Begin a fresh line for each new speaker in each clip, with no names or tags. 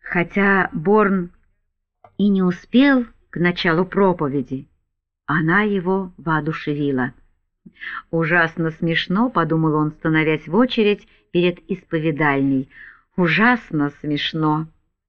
Хотя Борн и не успел к началу проповеди, она его воодушевила. «Ужасно смешно», — подумал он, становясь в очередь перед исповедальней. «Ужасно смешно».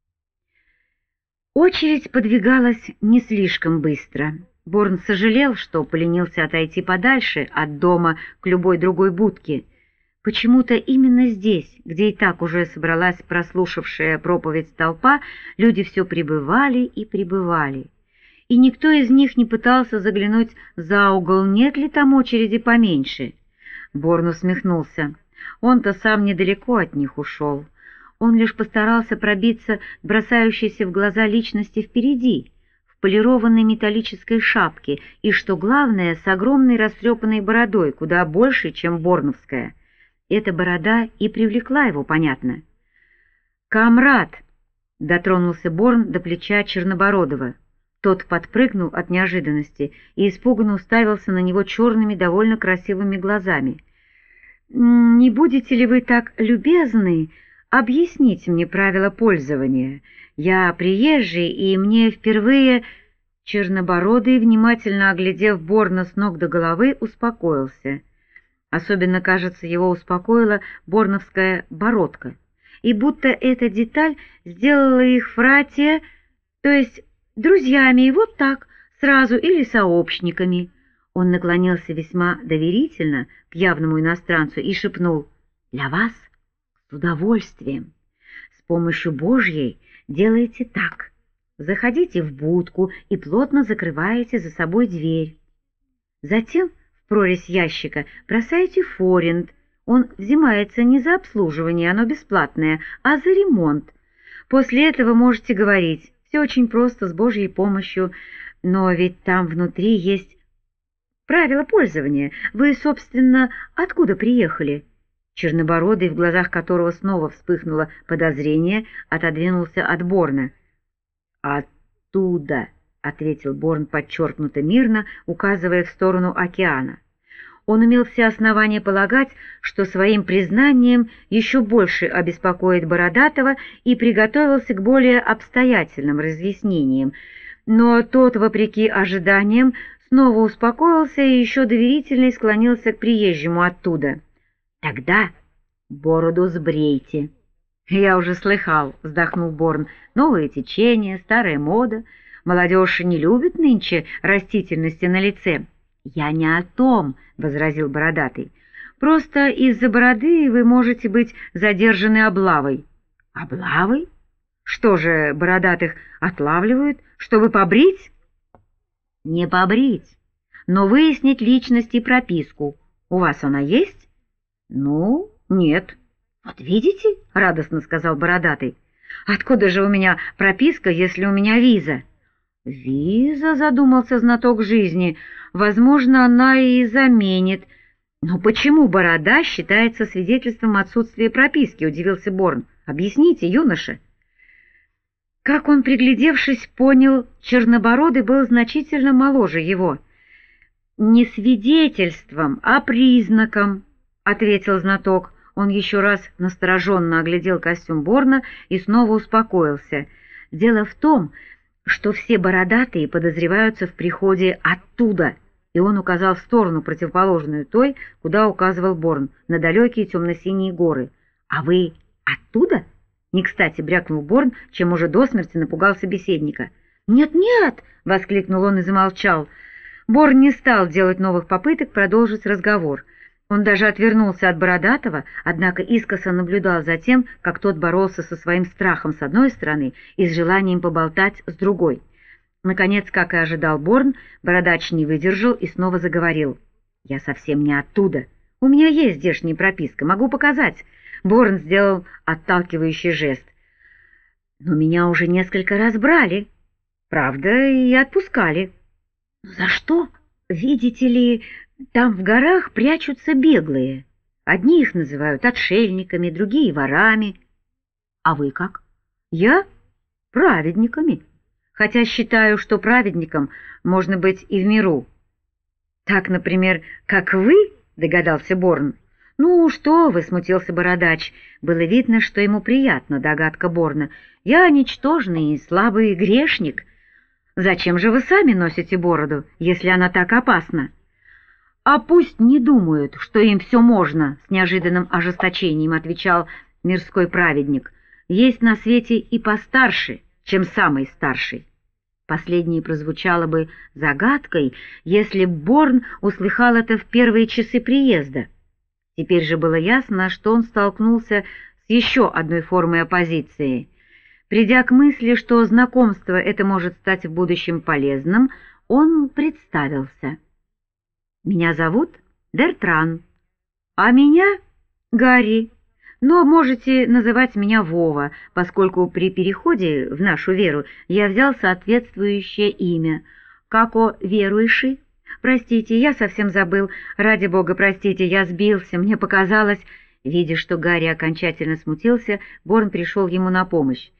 Очередь подвигалась не слишком быстро. Борн сожалел, что поленился отойти подальше от дома к любой другой будке. Почему-то именно здесь, где и так уже собралась прослушавшая проповедь толпа, люди все прибывали и прибывали. И никто из них не пытался заглянуть за угол, нет ли там очереди поменьше. Борн усмехнулся. Он-то сам недалеко от них ушел. Он лишь постарался пробиться к бросающейся в глаза личности впереди, в полированной металлической шапке и, что главное, с огромной растрепанной бородой, куда больше, чем борновская. Эта борода и привлекла его, понятно. «Камрад!» — дотронулся Борн до плеча Чернобородова. Тот подпрыгнул от неожиданности и испуганно уставился на него черными, довольно красивыми глазами. «Не будете ли вы так любезны объяснить мне правила пользования? Я приезжий, и мне впервые...» Чернобородый, внимательно оглядев Борна с ног до головы, успокоился. Особенно, кажется, его успокоила борновская бородка. И будто эта деталь сделала их фратия, то есть друзьями, и вот так, сразу, или сообщниками. Он наклонился весьма доверительно к явному иностранцу и шепнул: «Для вас с удовольствием. С помощью Божьей делайте так. Заходите в будку и плотно закрываете за собой дверь. Затем в прорезь ящика бросаете форинт. Он взимается не за обслуживание, оно бесплатное, а за ремонт. После этого можете говорить: все очень просто, с Божьей помощью, но ведь там внутри есть правила пользования. Вы, собственно, откуда приехали?» Чернобородый, в глазах которого снова вспыхнуло подозрение, отодвинулся от Борна. «Оттуда», — ответил Борн подчеркнуто мирно, указывая в сторону океана. Он имел все основания полагать, что своим признанием еще больше обеспокоит Бородатого, и приготовился к более обстоятельным разъяснениям, но тот, вопреки ожиданиям, снова успокоился и еще доверительней склонился к приезжему оттуда. «Тогда бороду сбрейте». «Я уже слыхал», — вздохнул Борн, — «новые течения, старая мода. Молодежь не любит нынче растительности на лице». «Я не о том», — возразил Бородатый. «Просто из-за бороды вы можете быть задержаны облавой». «Облавой? Что же, бородатых отлавливают, чтобы побрить?» «Не побрить, но выяснить личность и прописку. У вас она есть?» «Ну, нет». «Вот видите», — радостно сказал Бородатый. «Откуда же у меня прописка, если у меня виза?» «Виза», — задумался знаток жизни, — «возможно, она и заменит». «Но почему борода считается свидетельством отсутствия прописки?» — удивился Борн. «Объясните, юноша». Как он, приглядевшись, понял, Чернобородый был значительно моложе его. «Не свидетельством, а признаком», — ответил знаток. Он еще раз настороженно оглядел костюм Борна и снова успокоился. «Дело в том, что все бородатые подозреваются в приходе оттуда», и он указал в сторону, противоположную той, куда указывал Борн, на далекие темно-синие горы. «А вы оттуда?» — не кстати брякнул Борн, чем уже до смерти напугал собеседника. «Нет-нет!» — воскликнул он и замолчал. Борн не стал делать новых попыток продолжить разговор. Он даже отвернулся от Бородатого, однако искоса наблюдал за тем, как тот боролся со своим страхом с одной стороны и с желанием поболтать с другой. Наконец, как и ожидал Борн, Бородач не выдержал и снова заговорил. «Я совсем не оттуда. У меня есть здешняя прописка, могу показать». Борн сделал отталкивающий жест. «Но меня уже несколько раз брали. Правда, и отпускали». «За что? Видите ли, там в горах прячутся беглые. Одни их называют отшельниками, другие — ворами». «А вы как?» «Я — праведниками. Хотя считаю, что праведником можно быть и в миру». «Так, например, как вы?» — догадался Борн. «Ну что вы», — смутился бородач. Было видно, что ему приятна догадка Борна. «Я ничтожный и слабый грешник. Зачем же вы сами носите бороду, если она так опасна?» «А пусть не думают, что им все можно», — с неожиданным ожесточением отвечал мирской праведник. «Есть на свете и постарше, чем самый старший». Последнее прозвучало бы загадкой, если б Борн услыхал это в первые часы приезда. Теперь же было ясно, что он столкнулся с еще одной формой оппозиции. Придя к мысли, что знакомство это может стать в будущем полезным, он представился. «Меня зовут Бертран, а меня Гарри, но можете называть меня Вова, поскольку при переходе в нашу веру я взял соответствующее имя. Како верующий? Простите, я совсем забыл. Ради бога, простите, я сбился, мне показалось...» Видя, что Гарри окончательно смутился, Борн пришел ему на помощь.